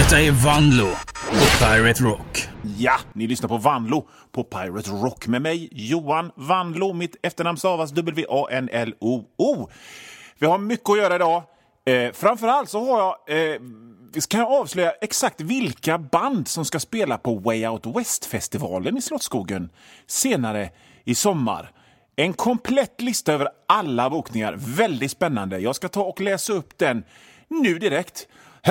Detta är Vanlo på Pirate Rock. Ja, ni lyssnar på Vanlo på Pirate Rock med mig, Johan Vanlo. Mitt efternamn stavas W-A-N-L-O-O. Vi har mycket att göra idag. Framförallt så har kan jag avslöja exakt vilka band som ska spela på Way Out West-festivalen i Slottsskogen senare i sommar. En komplett lista över alla bokningar. Väldigt spännande. Jag ska ta och läsa upp den nu direkt.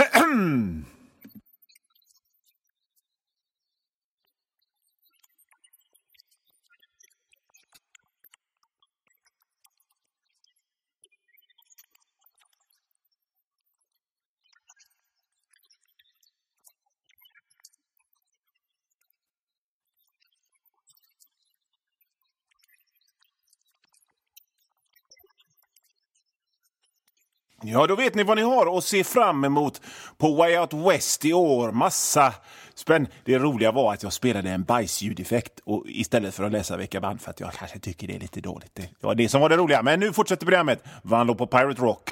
Ja, då vet ni vad ni har att se fram emot på Way Out West i år. Massa spänn. Det roliga var att jag spelade en bajsljudeffekt och istället för att läsa vilka band, för att jag kanske tycker det är lite dåligt. Det var det som var det roliga. Men nu fortsätter programmet. Vanlo på Pirate Rock.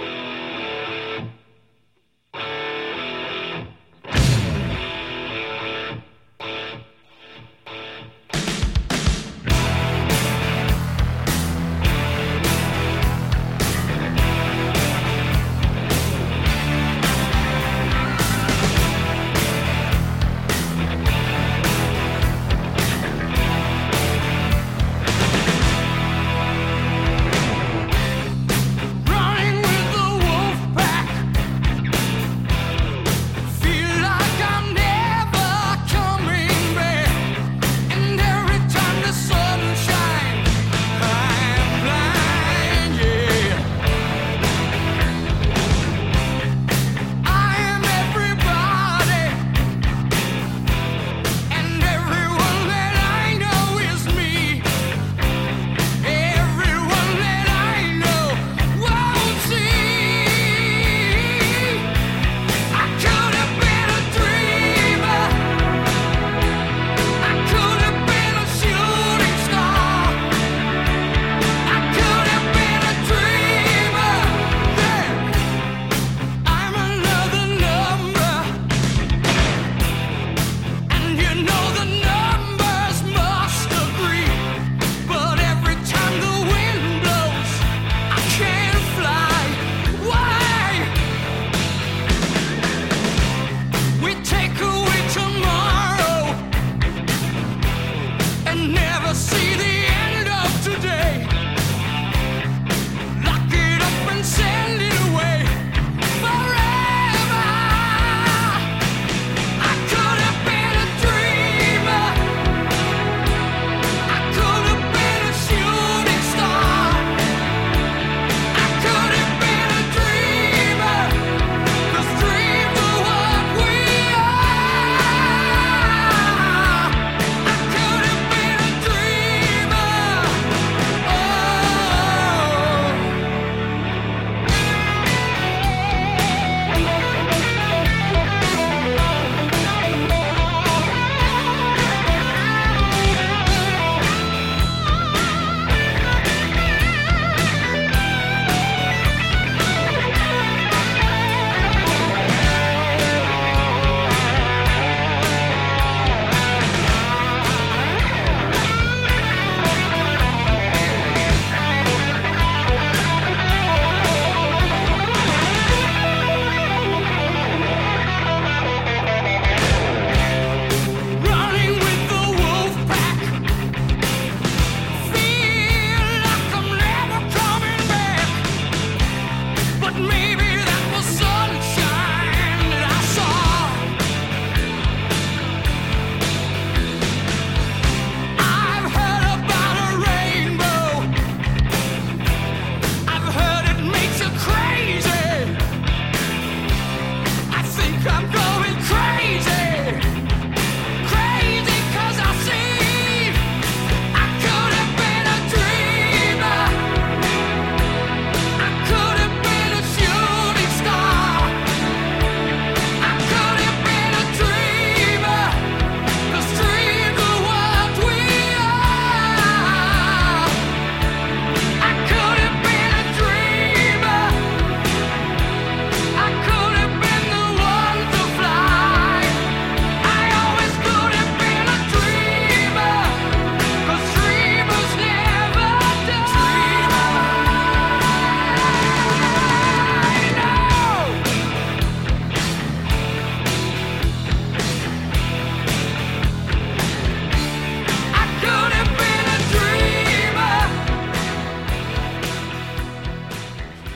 Running with the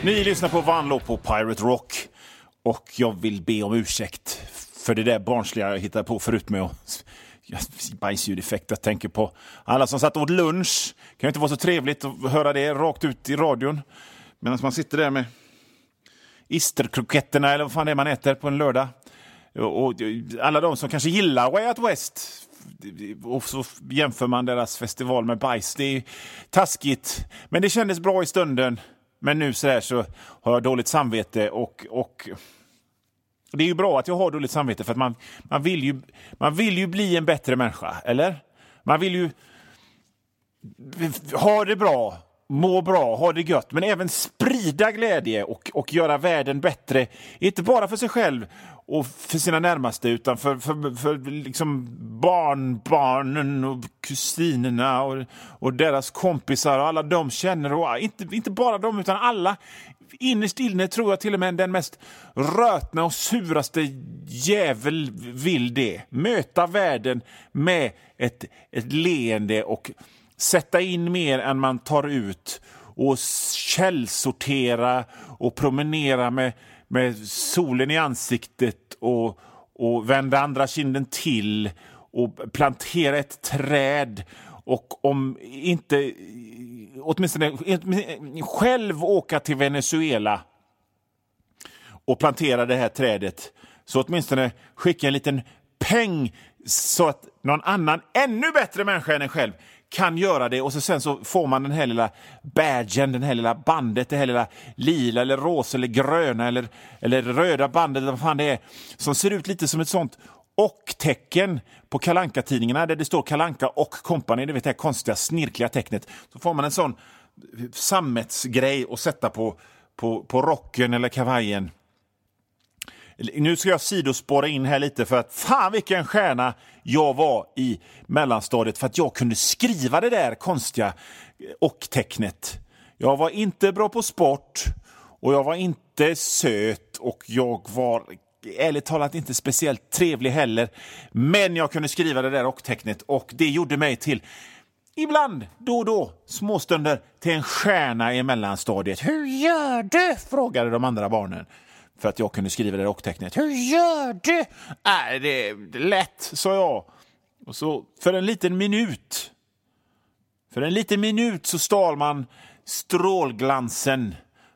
Ni lyssnar på Vanlo på Pirate Rock. Och jag vill be om ursäkt för det där barnsliga jag hittade på förut med bajsljudeffekt. Jag tänker på alla som satt åt lunch. Kan ju inte vara så trevligt att höra det rakt ut i radion. Medan man sitter där med isterkroketterna eller vad fan det är man äter på en lördag. Och alla de som kanske gillar Way Out West. Och så jämför man deras festival med bajs. Det är taskigt. Men det kändes bra i stunden. Men nu så har jag dåligt samvete och det är ju bra att jag har dåligt samvete för att man vill ju bli en bättre människa, eller? Man vill ju ha det bra, må bra, ha det gött, men även sprida glädje och göra världen bättre, inte bara för sig själv och för sina närmaste utan för liksom barnen och kusinerna och deras kompisar och alla de känner och inte bara de utan alla. Innerst inne tror jag till och med den mest rötna och suraste jävel vill det. Möta världen med ett leende och sätta in mer än man tar ut och källsortera och promenera med solen i ansiktet och vända andra kinden till och plantera ett träd och om inte åtminstone själv åka till Venezuela och plantera det här trädet så åtminstone skicka en liten peng så att någon annan ännu bättre människa än en själv kan göra det och sen så får man den här lilla badgen, den här lilla bandet, det här lilla lila eller rosa eller gröna eller röda bandet eller vad fan det är som ser ut lite som ett sånt och-tecken på Kalanka-tidningarna där det står Kalanka och Company, det vet jag konstiga snirkliga tecknet. Så får man en sån sammetsgrej att sätta på rocken eller kavajen. Nu ska jag sidospåra in här lite för att fan vilken stjärna jag var i mellanstadiet för att jag kunde skriva det där konstiga och-tecknet. Jag var inte bra på sport och jag var inte söt och jag var ärligt talat inte speciellt trevlig heller. Men jag kunde skriva det där och-tecknet och det gjorde mig till ibland, då och då, småstunder till en stjärna i mellanstadiet. Hur gör du? Frågade de andra barnen. För att jag kunde skriva det rocktecknet. Hur gör du? Det är lätt, sa jag. Och så för en liten minut så stal man strålglansen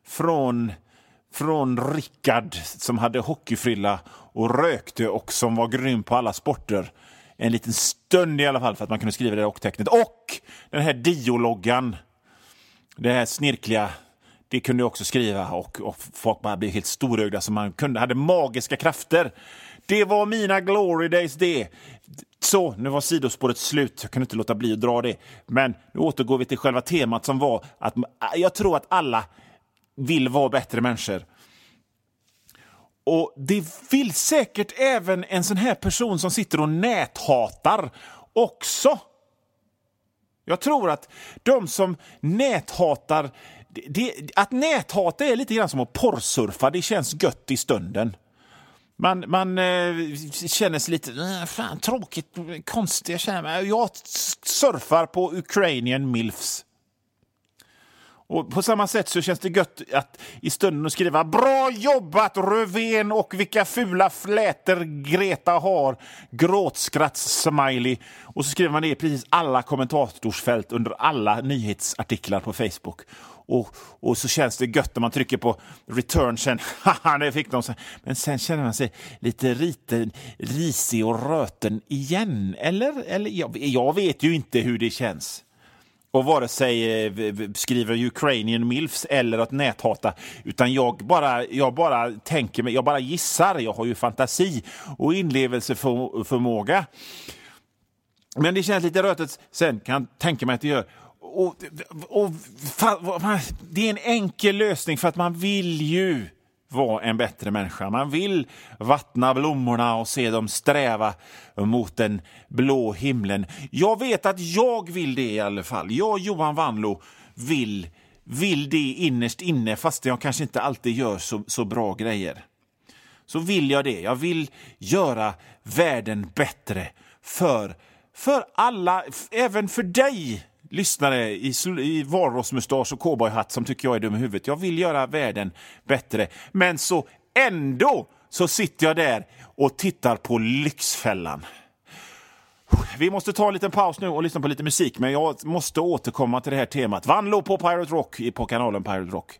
från Rickard som hade hockeyfrilla och rökte och som var grym på alla sporter. En liten stund i alla fall för att man kunde skriva det rocktecknet. Och den här diologgan, det här snirkliga, det kunde jag också skriva och folk bara blev helt storögda som man hade magiska krafter. Det var mina glory days det. Så, nu var sidospåret slut. Jag kunde inte låta bli att dra det. Men nu återgår vi till själva temat som var att jag tror att alla vill vara bättre människor. Och det vill säkert även en sån här person som sitter och näthatar också. Jag tror att de som näthatar att näthata är lite grann som att porrsurfa. Det känns gött i stunden. Man känner sig lite fan, tråkigt, konstigt. Jag surfar på Ukrainian milfs. Och på samma sätt så känns det gött att i stunden skriva bra jobbat Rövén och vilka fula fläter Greta har. Gråtskratts-smiley. Och så skriver man det i precis alla kommentatorsfält under alla nyhetsartiklar på Facebook. Och så känns det gött när man trycker på return sen. Haha, det fick de. Men sen känner man sig lite risig och röten igen. Eller jag vet ju inte hur det känns. Och vare sig skriver Ukrainian milfs eller att näthata. Utan jag bara tänker mig, jag bara gissar. Jag har ju fantasi och inlevelseförmåga. Men det känns lite rötet. Sen kan jag tänka mig att det gör. Det är en enkel lösning för att man vill ju vara en bättre människa. Man vill vattna blommorna och se dem sträva mot den blå himlen. Jag vet att jag vill det i alla fall. Jag, Johan Vanlo, vill det innerst inne fast jag kanske inte alltid gör så bra grejer. Så vill jag det. Jag vill göra världen bättre för alla, även för dig, lyssnare i valrossmustasch och cowboyhatt som tycker jag är dum i huvudet. Jag vill göra världen bättre. Men så ändå så sitter jag där och tittar på Lyxfällan. Vi måste ta en liten paus nu och lyssna på lite musik, men jag måste återkomma till det här temat. Vanlo på Pirate Rock på kanalen Pirate Rock.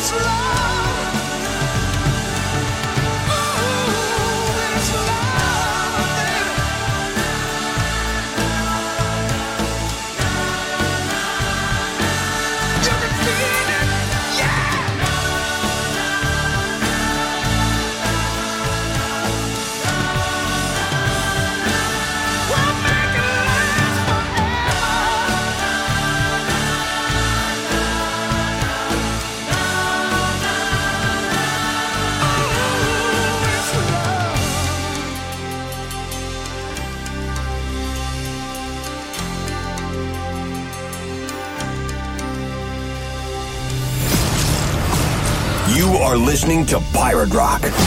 You are listening to Pirate Rock. Take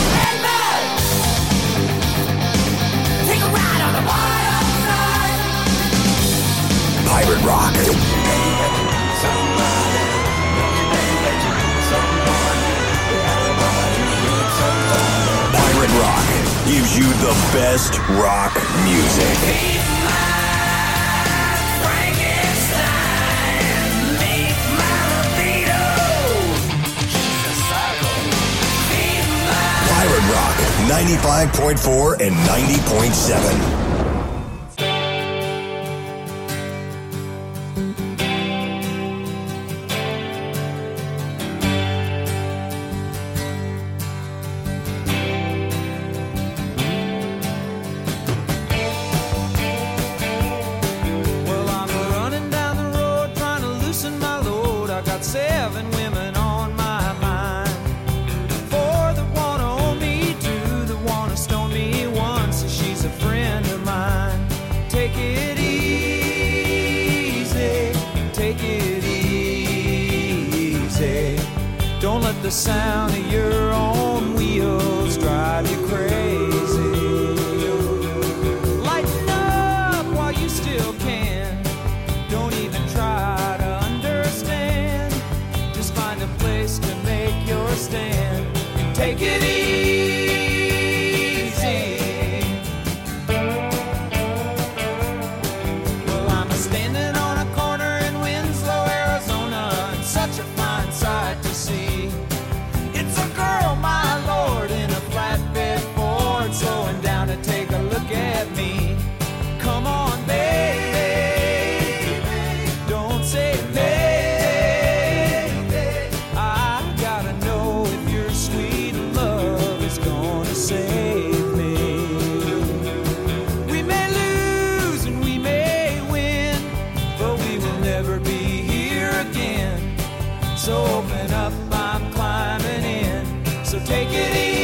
a ride on the wild side. Pirate Rock. Pirate Rock gives you the best rock music. Pirate Rock 95.4 and 90.7. The sound of your own wheels drive you crazy. Lighten up while you still can. Don't even try to understand. Just find a place to make your stand and take it easy. Well, I'm standing on a corner in Winslow, Arizona, and such a fine sight to see. Girl, my lord, in a flatbed Ford, slowing down to take a look at me. Come on, baby, don't say baby. I gotta know if your sweet love is gonna save me. We may lose and we may win, but we will never be here again. So open up, I'm climbing in. So take it easy.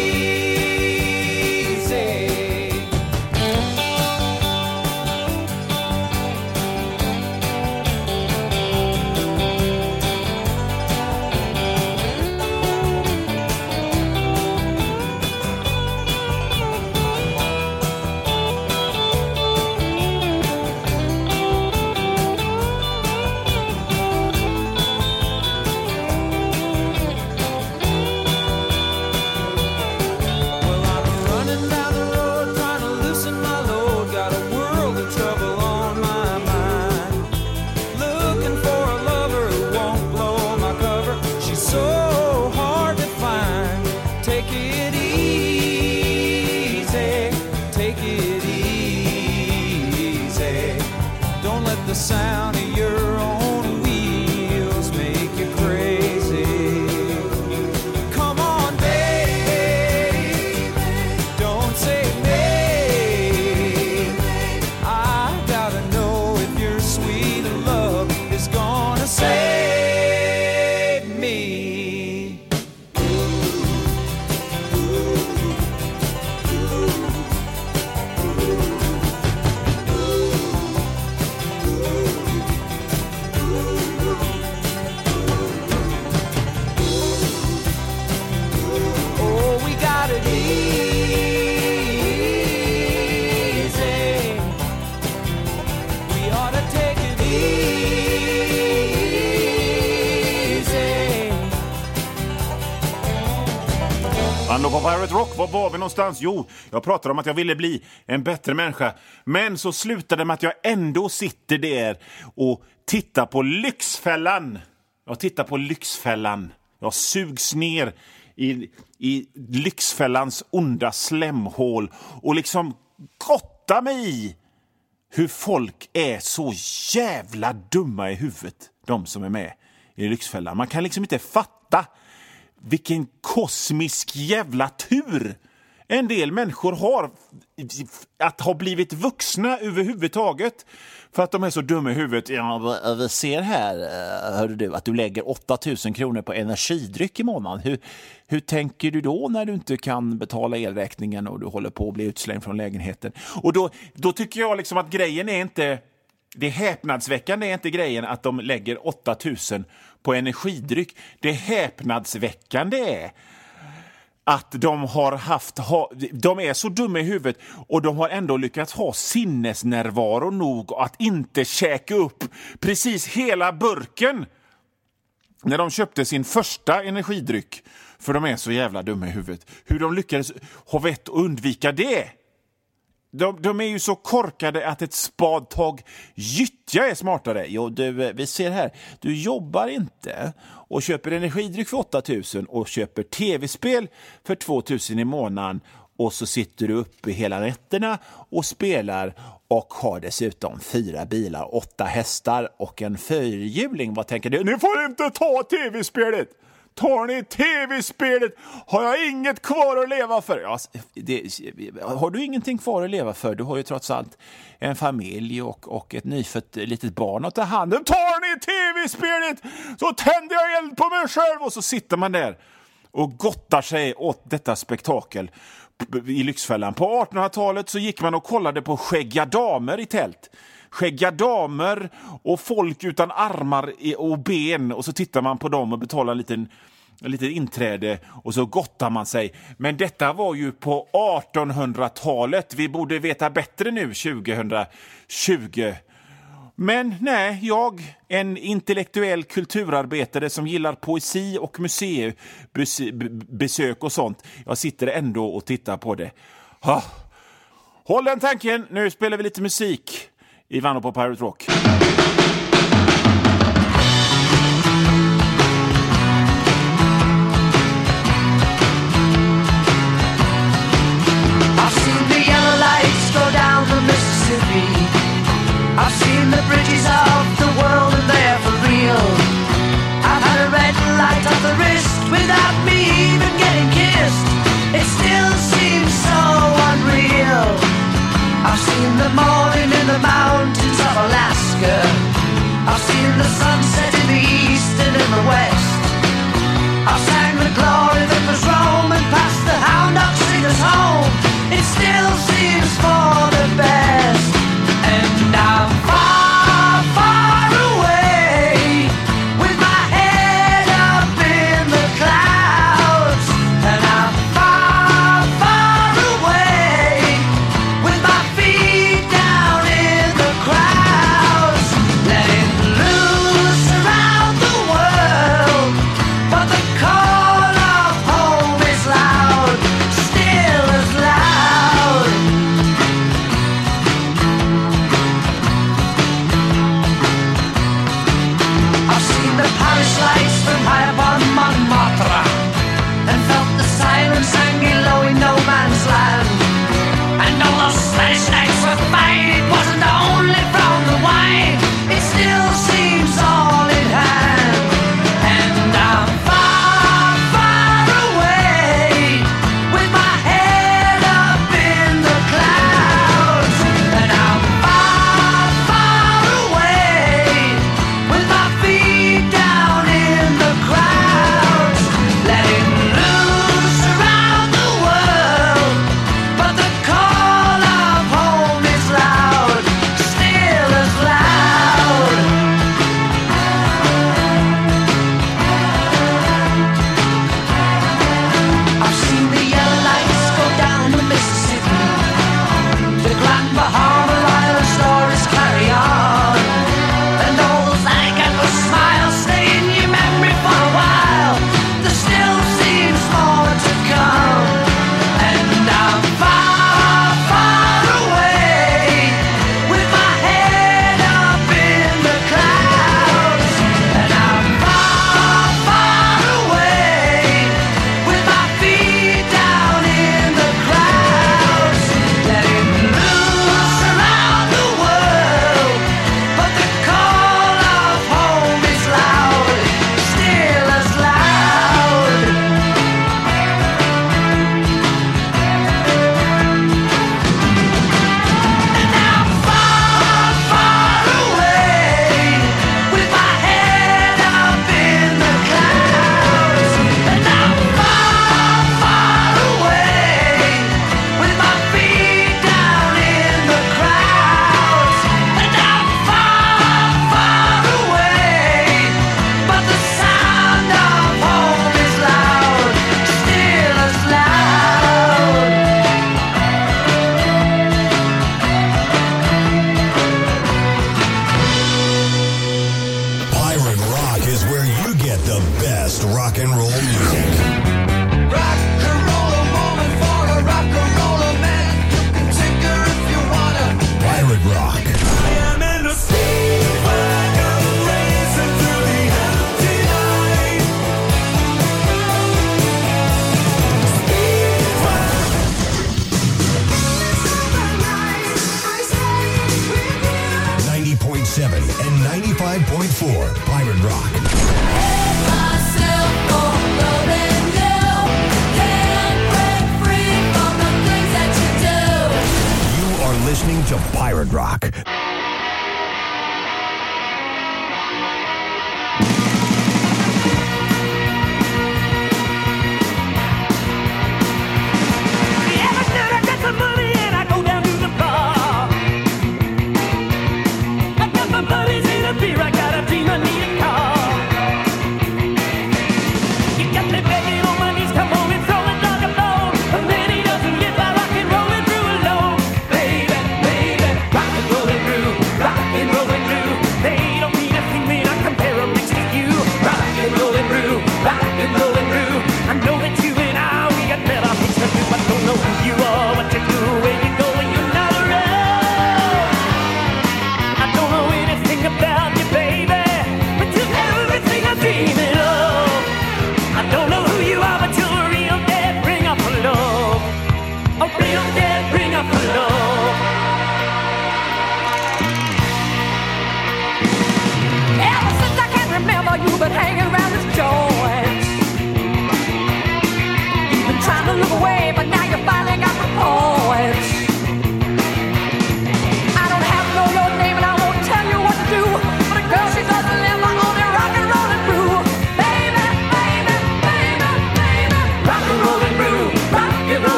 The sound of your own wheels make you crazy. Come on, baby, don't say maybe. I gotta know if your sweet love is gonna save me. Vanlo på Pirate Rock, var var vi någonstans? Jo, jag pratade om att jag ville bli en bättre människa. Men så slutade det med att jag ändå sitter där och tittar på Lyxfällan. Jag tittar på Lyxfällan Jag sugs ner i Lyxfällans onda slemhål och liksom gottar mig i hur folk är så jävla dumma i huvudet, de som är med i Lyxfällan. Man kan liksom inte fatta vilken kosmisk jävla tur en del människor har att ha blivit vuxna överhuvudtaget, för att de är så dumma i huvudet. Ja, vi ser här, hörde du, att du lägger 8 000 kronor på energidryck i månaden. Hur tänker du då när du inte kan betala elräkningen och du håller på att bli utslängd från lägenheten? Och då tycker jag liksom att grejen är inte... Det häpnadsväckande är inte grejen att de lägger 8 000 på energidryck. Det häpnadsväckande är att de de är så dumma i huvudet och de har ändå lyckats ha sinnesnärvaro nog att inte käka upp precis hela burken när de köpte sin första energidryck, för de är så jävla dumma i huvudet. Hur de lyckades ha vett att undvika det. De är ju så korkade att ett spadtag gyttja är smartare. Jo, vi ser här. Du jobbar inte och köper energidryck för 8 000 och köper tv-spel för 2 000 i månaden. Och så sitter du uppe hela nätterna och spelar och har dessutom 4 bilar, 8 hästar och en fyrhjuling. Vad tänker du? Ni får inte ta tv-spelet! Tar ni tv-spelet har jag inget kvar att leva för. Ja, har du ingenting kvar att leva för? Du har ju trots allt en familj och ett nyfött litet barn att ta hand om. Tar ni tv-spelet så tänder jag eld på mig själv. Och så sitter man där och gottar sig åt detta spektakel i Lyxfällan. På 1800-talet så gick man och kollade på skäggiga damer i tält. Skäggiga damer och folk utan armar och ben, och så tittar man på dem och betalar en liten inträde och så gottar man sig. Men detta var ju på 1800-talet. Vi borde veta bättre nu 2020. Men nej, jag, en intellektuell kulturarbetare som gillar poesi och museibesök och sånt, jag sitter ändå och tittar på det. Håll den tanken, nu spelar vi lite musik i Vanlo på Pirate Rock. I've seen the yellow lights go down the Mississippi. I've seen the bridges of the world and they're for real. I've had a red light on the wrist without me even getting kissed. It still seems so unreal. I've seen the morning in the mountains of Alaska.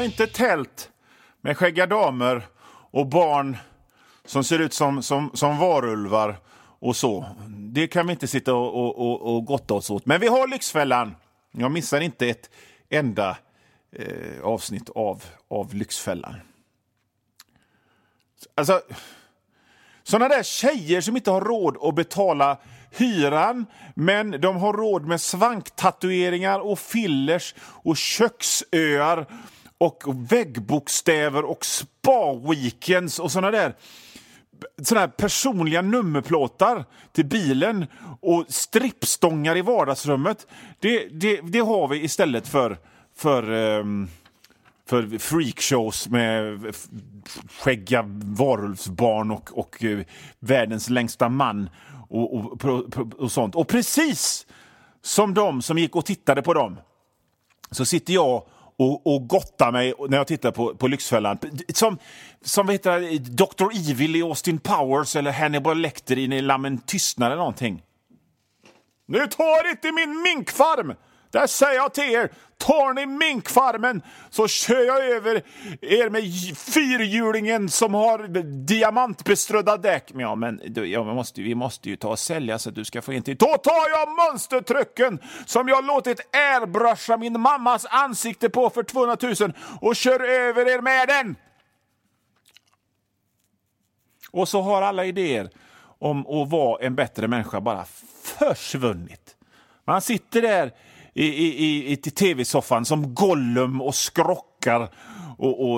inte tält med skägga damer och barn som ser ut som varulvar och så. Det kan vi inte sitta och gotta oss åt. Men vi har Lyxfällan. Jag missar inte ett enda avsnitt av Lyxfällan. Alltså, såna där tjejer som inte har råd att betala hyran, men de har råd med svanktatueringar och fillers och köksöar och väggbokstäver och spa-weekends och såna här personliga nummerplåtar till bilen och strippstångar i vardagsrummet. Det har vi istället för freakshows med skägga varulvsbarn och världens längsta man och sånt. Och precis som de som gick och tittade på dem så sitter jag och gottar mig när jag tittar på Lyxfällan. Som heter Dr. Evil i Austin Powers eller Hannibal Lecter i Lammen tystnar eller någonting. Nu tar inte min minkfarm! Där säger jag till er, tar ni minkfarmen så kör jag över er med fyrhjulingen som har diamantbeströdda däck. Ja, men vi måste ju ta och sälja så att du ska få in till. Då tar jag monstertrucken som jag låtit airbrusha min mammas ansikte på för 200 000 och kör över er med den. Och så har alla idéer om att vara en bättre människa bara försvunnit. Man sitter där i tv-soffan som Gollum och skrockar och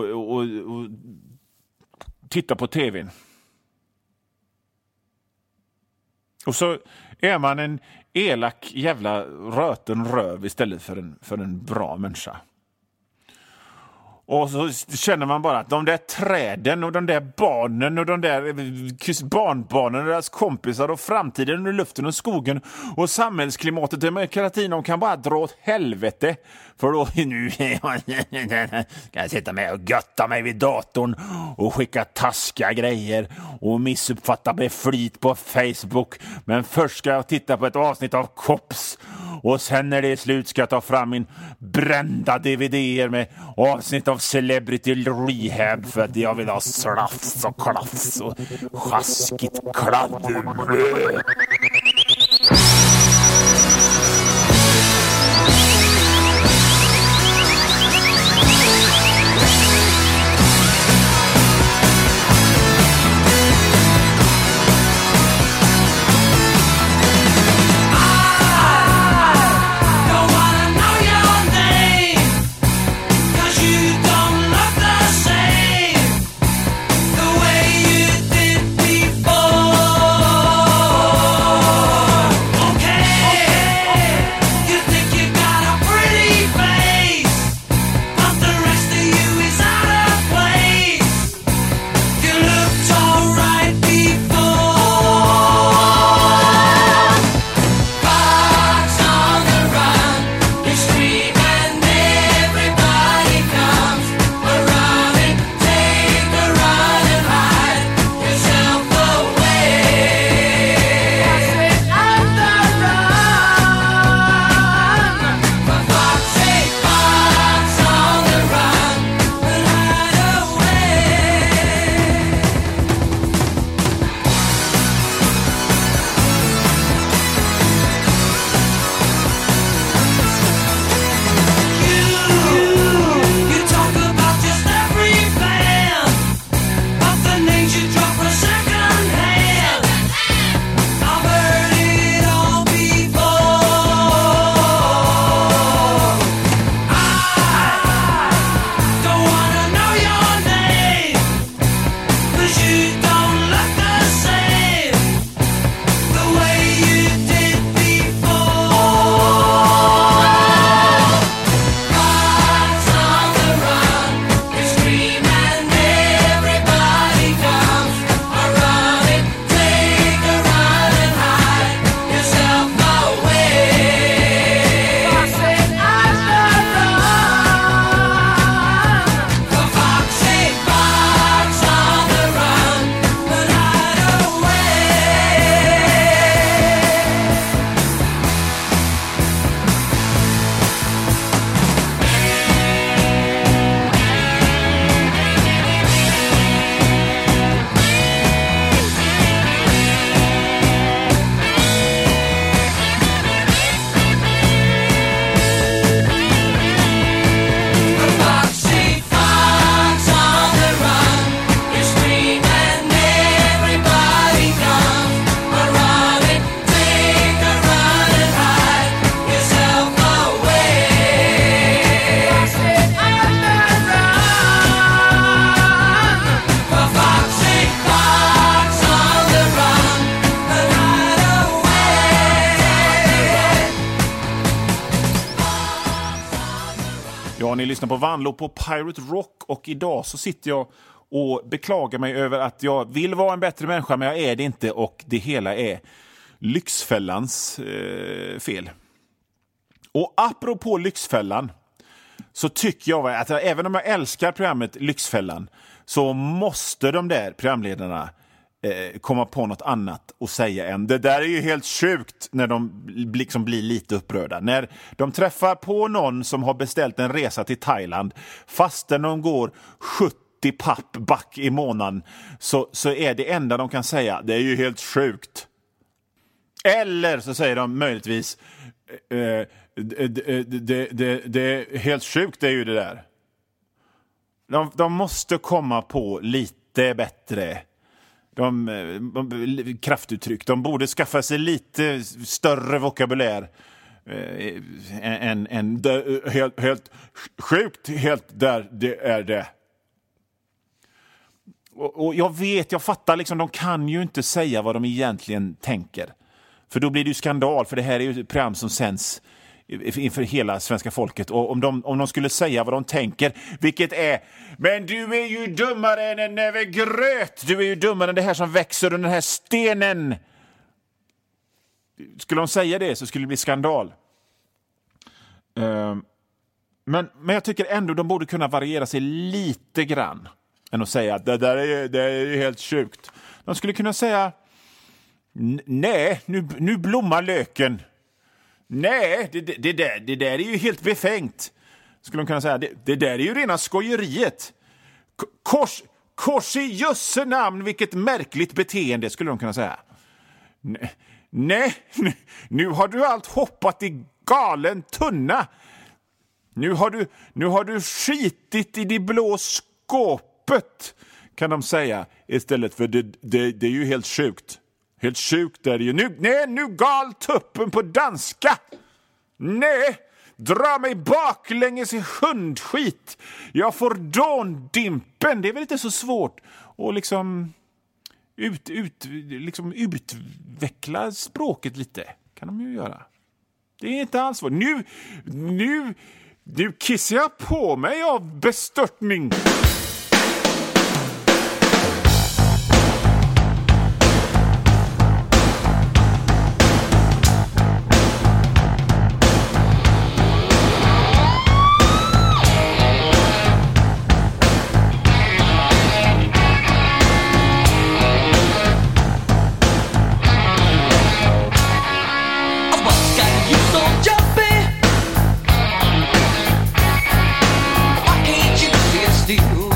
tittar på tvn. Och så är man en elak jävla röten röv istället för en bra människa. Och så känner man bara att de där träden och de där barnen och de där barnbarnen och deras kompisar och framtiden och luften och skogen och samhällsklimatet och demokratin, de kan bara dra åt helvete. För då nu kan jag sitta med och götta mig vid datorn och skicka taskiga grejer och missuppfatta med flit på Facebook. Men först ska jag titta på ett avsnitt av Kops. Och sen när det är slut ska jag ta fram min brända DVD:er med avsnitt av Celebrity Rehab för att jag vill ha slafs och klaffs och sjaskigt kladder. Ja, ni lyssnar på Vanlo på Pirate Rock och idag så sitter jag och beklagar mig över att jag vill vara en bättre människa men jag är det inte och det hela är Lyxfällans fel. Och apropå Lyxfällan så tycker jag att även om jag älskar programmet Lyxfällan så måste de där programledarna komma på något annat och säga än det där är ju helt sjukt när de liksom blir lite upprörda. När de träffar på någon som har beställt en resa till Thailand fastän de går 70 papp back i månaden så är det enda de kan säga det är ju helt sjukt. Eller så säger de möjligtvis det är helt sjukt det är ju det där. De måste komma på lite bättre kraftuttryck. De borde skaffa sig lite större vokabulär än helt sjukt, helt där det är det. Och jag fattar liksom, de kan ju inte säga vad de egentligen tänker. För då blir det ju skandal, för det här är ju ett program som sänds inför hela svenska folket. Och om de skulle säga vad de tänker, vilket är men du är ju dummare än en näve gröt, du är ju dummare än det här som växer under den här stenen. Skulle de säga det så skulle det bli skandal. Men jag tycker ändå de borde kunna variera sig lite grann än att säga att det är ju helt sjukt. De skulle kunna säga nej, nu blommar löken. Nej, det där är ju helt befängt. Skulle de kunna säga. Det där är ju rena skojeriet. Kors i jösse namn, vilket märkligt beteende, skulle de kunna säga. Nej, nu har du allt hoppat i galen tunna. Nu har du skitit i det blå skåpet, kan de säga. Istället för det är ju helt sjukt. Helt sjukt är det ju. Nu gal tuppen på danska. Nej, dra mig baklänges i hundskit. Jag får dåndimpen. Det är väl inte så svårt att liksom utveckla språket lite. Kan de ju göra. Det är inte alls svårt. Nu kissar jag på mig av bestörtning. Still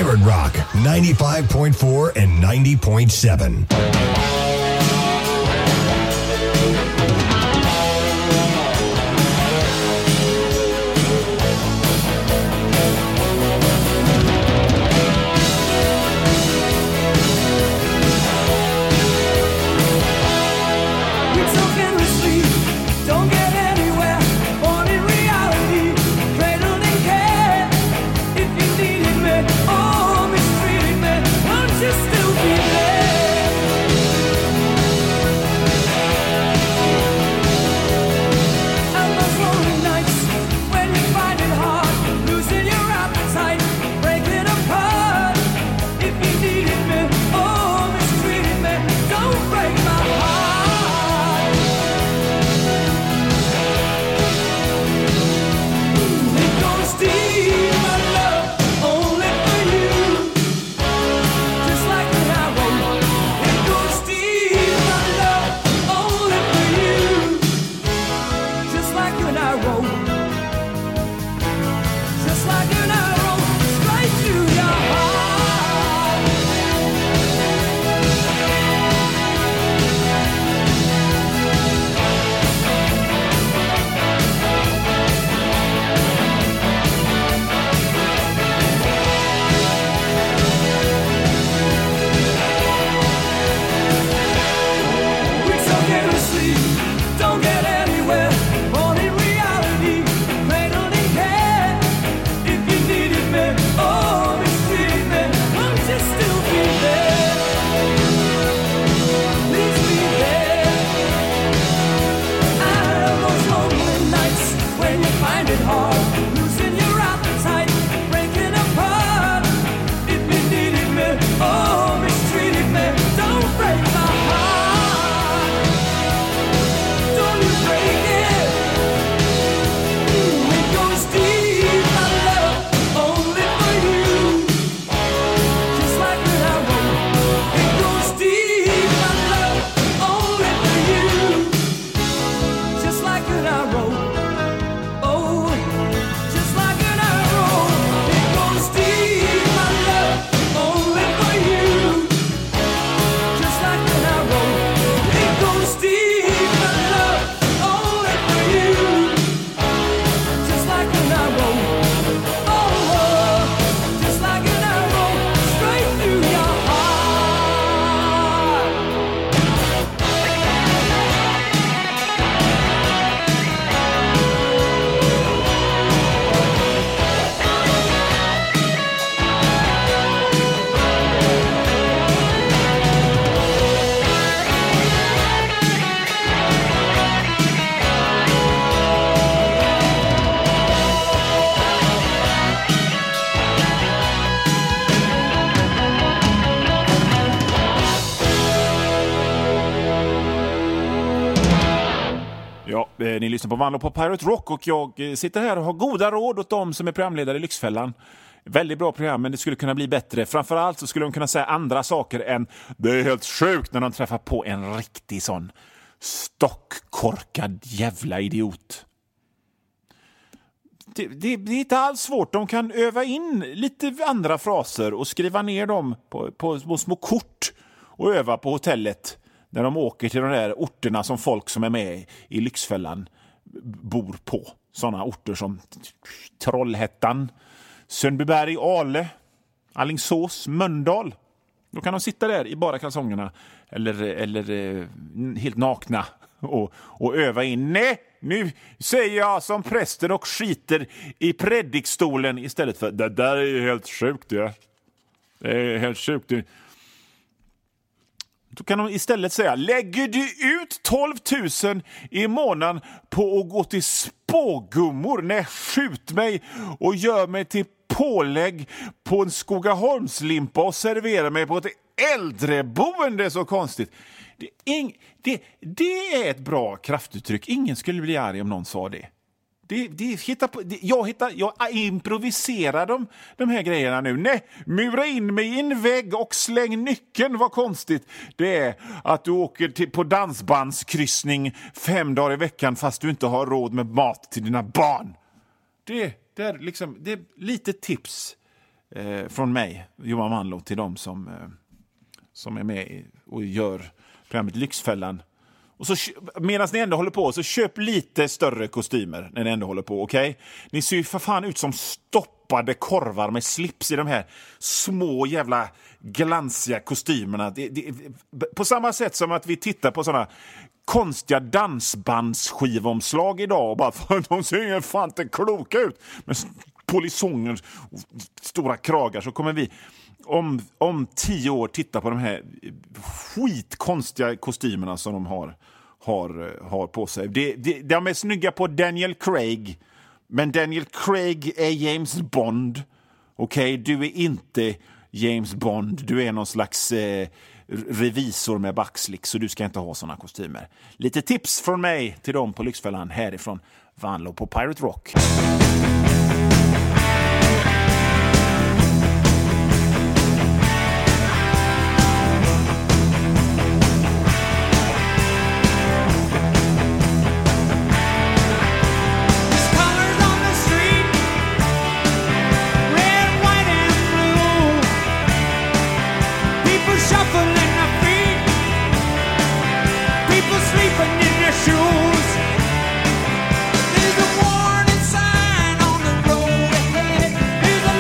Pirate Rock 95.4 and 90.7. Ni lyssnar på Vanlo på Pirate Rock och jag sitter här och har goda råd åt dem som är programledare i Lyxfällan. Väldigt bra program, men det skulle kunna bli bättre. Framförallt så skulle de kunna säga andra saker än det är helt sjukt när de träffar på en riktig sån stockkorkad jävla idiot. Det är inte alls svårt. De kan öva in lite andra fraser och skriva ner dem på små kort och öva på hotellet när de åker till de där orterna som folk som är med i Lyxfällan bor på. Sådana orter som Trollhättan, Sundbyberg, Ale, Alingsås, Mölndal. Då kan de sitta där i bara kalsongerna eller helt nakna och öva in. Nej, nu säger jag som prästen och skiter i predikstolen istället för det där är ju helt sjukt. Det är helt sjukt. Då kan de istället säga, lägger du ut 12 000 i månaden på att gå till spågummor? Nej, skjut mig och gör mig till pålägg på en Skogaholmslimpa och servera mig på ett äldreboende. Så konstigt. Det är ett bra kraftuttryck. Ingen skulle bli arg om någon sa det. Jag improviserar de här grejerna nu. Nej, mura in mig i en vägg och släng nyckeln. Vad konstigt det är att du åker på dansbandskryssning 5 dagar i veckan fast du inte har råd med mat till dina barn. Det är lite tips från mig, Johan Vanlo, till dem som är med och gör programmet Lyxfällan. Och så medan ni ändå håller på, så köp lite större kostymer när ni ändå håller på, okej? Ni ser ju för fan ut som stoppade korvar med slips i de här små jävla glansiga kostymerna. På samma sätt som att vi tittar på såna konstiga dansbandsskivomslag idag och bara, de ser ju fan inte kloka ut med polisonger och stora kragar, så kommer vi om 10 år titta på de här skitkonstiga kostymerna som de har på sig. De är snygga på Daniel Craig, men Daniel Craig är James Bond. Okej, du är inte James Bond. Du är någon slags revisor med backslick, så du ska inte ha såna kostymer. Lite tips från mig till dem på Lyxfällan härifrån Vanlo på Pirate Rock. There's a warning sign on the road ahead.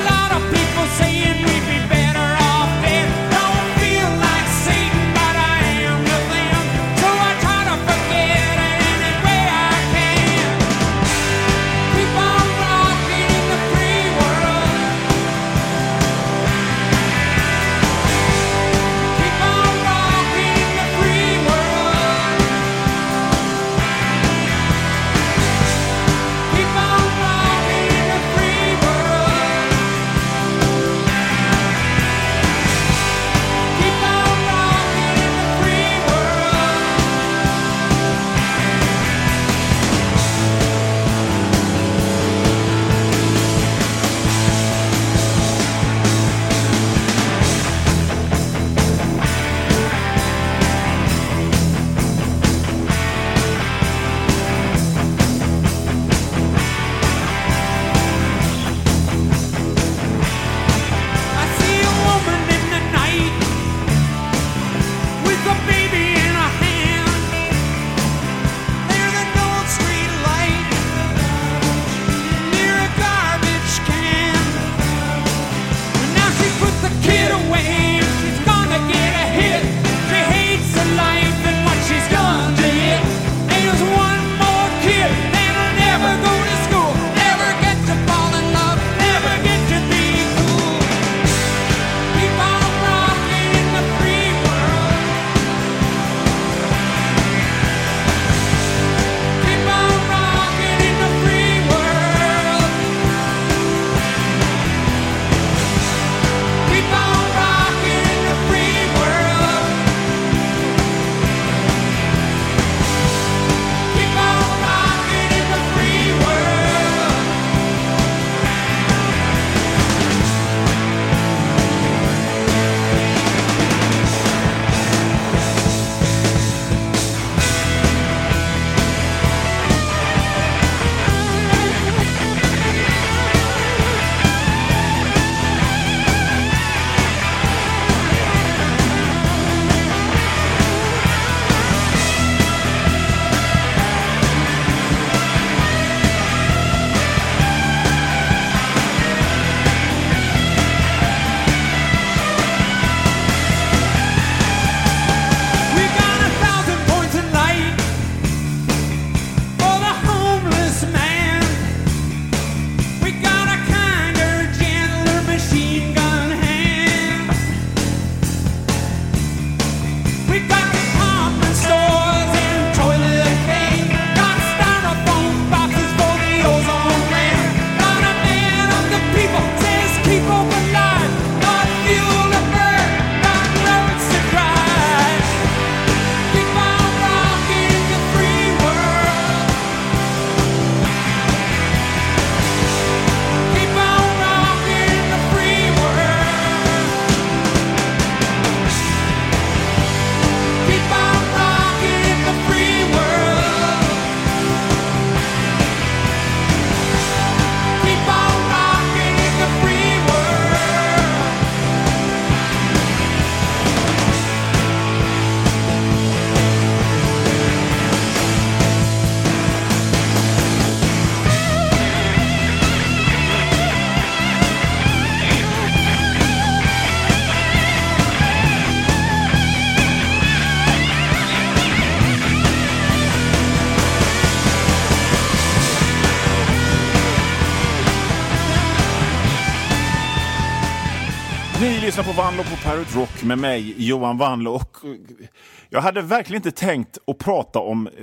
Ni lyssnar på Vanlo på Pirate Rock med mig, Johan Vanlo. Och jag hade verkligen inte tänkt att prata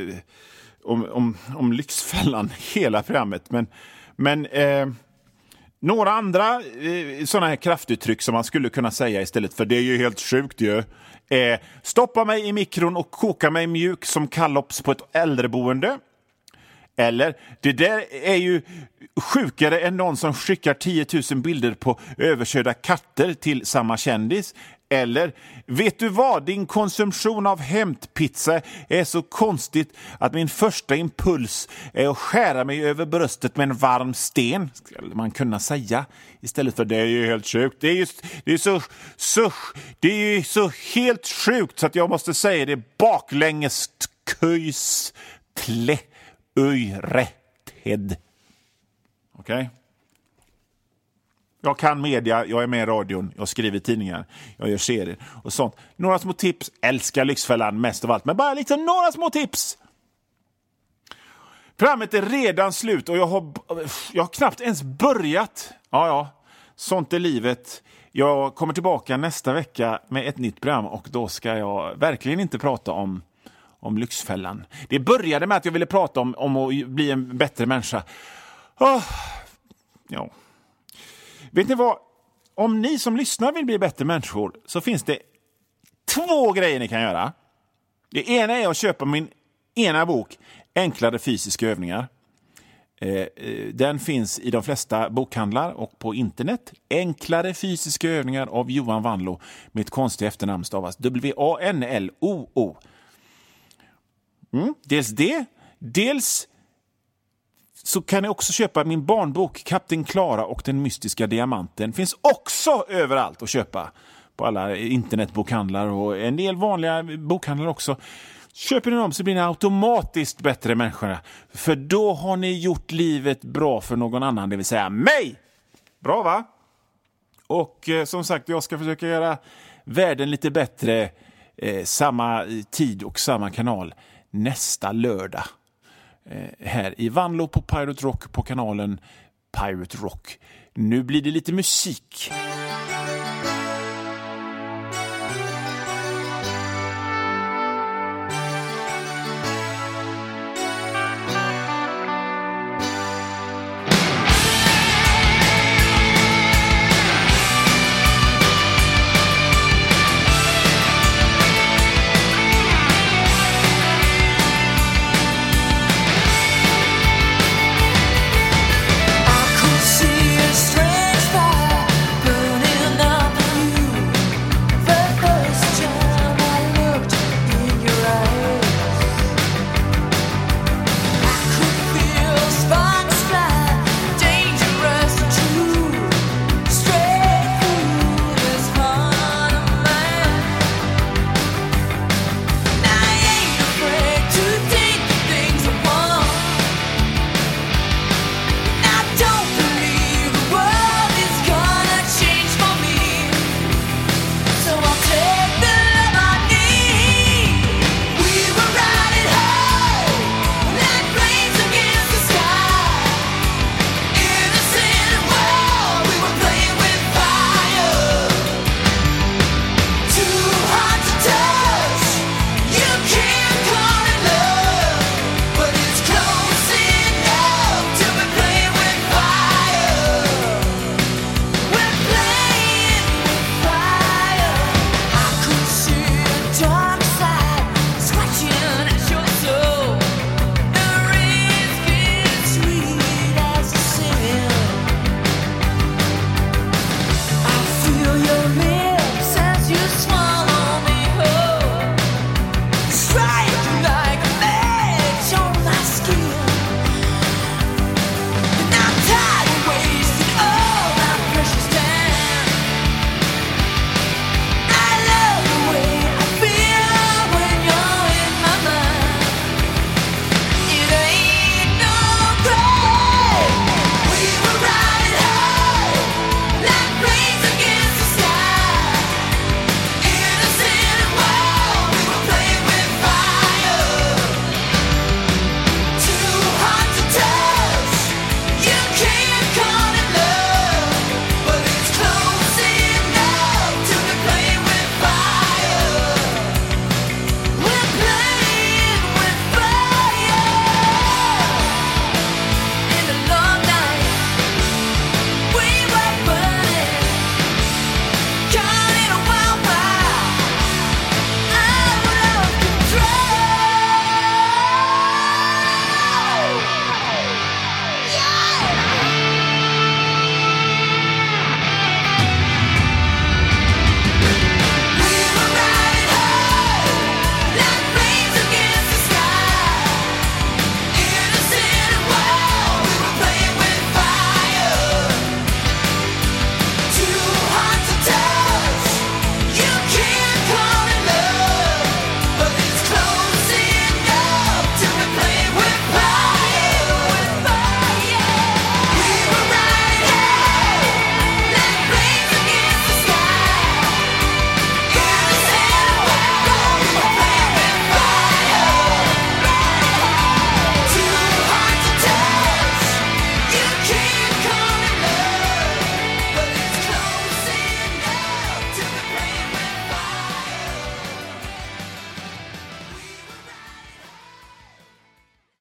om Lyxfällan hela programmet. Men några andra sådana här kraftuttryck som man skulle kunna säga istället för det är ju helt sjukt ju. Stoppa mig i mikron och koka mig mjuk som kallops på ett äldreboende. Eller, det där är ju sjukare än någon som skickar 10 000 bilder på överkörda katter till samma kändis. Eller, vet du vad? Din konsumtion av hämtpizza är så konstigt att min första impuls är att skära mig över bröstet med en varm sten. Skulle man kunna säga. Istället för det är ju helt sjukt. Det är ju så helt sjukt så att jag måste säga det baklänges köjs tle. Ted. Okej? Jag kan media, jag är med i radion, jag skriver tidningar, jag gör serier och sånt. Några små tips, älskar Lyxfällan mest av allt, men bara liksom några små tips. Programmet är redan slut och jag har knappt ens börjat. Ja, sånt är livet. Jag kommer tillbaka nästa vecka med ett nytt program och då ska jag verkligen inte prata om Lyxfällan. Det började med att jag ville prata om att bli en bättre människa. Ja. Vet ni vad? Om ni som lyssnar vill bli bättre människor så finns det 2 grejer ni kan göra. Det ena är att köpa min ena bok, Enklare fysiska övningar. Den finns i de flesta bokhandlar och på internet. Enklare fysiska övningar av Johan Vanlo. Mitt konstiga efternamn stavas W-A-N-L-O-O. Dels det, dels så kan ni också köpa min barnbok Kapten Klara och den mystiska diamanten. Finns också överallt att köpa på alla internetbokhandlar och en del vanliga bokhandlar också. Köper ni dem så blir ni automatiskt bättre människor. För då har ni gjort livet bra för någon annan, det vill säga mig. Bra va? Och som sagt, jag ska försöka göra världen lite bättre samma tid och samma kanal nästa lördag. Här i Vanlo på Pirate Rock på kanalen Pirate Rock. Nu blir det lite musik.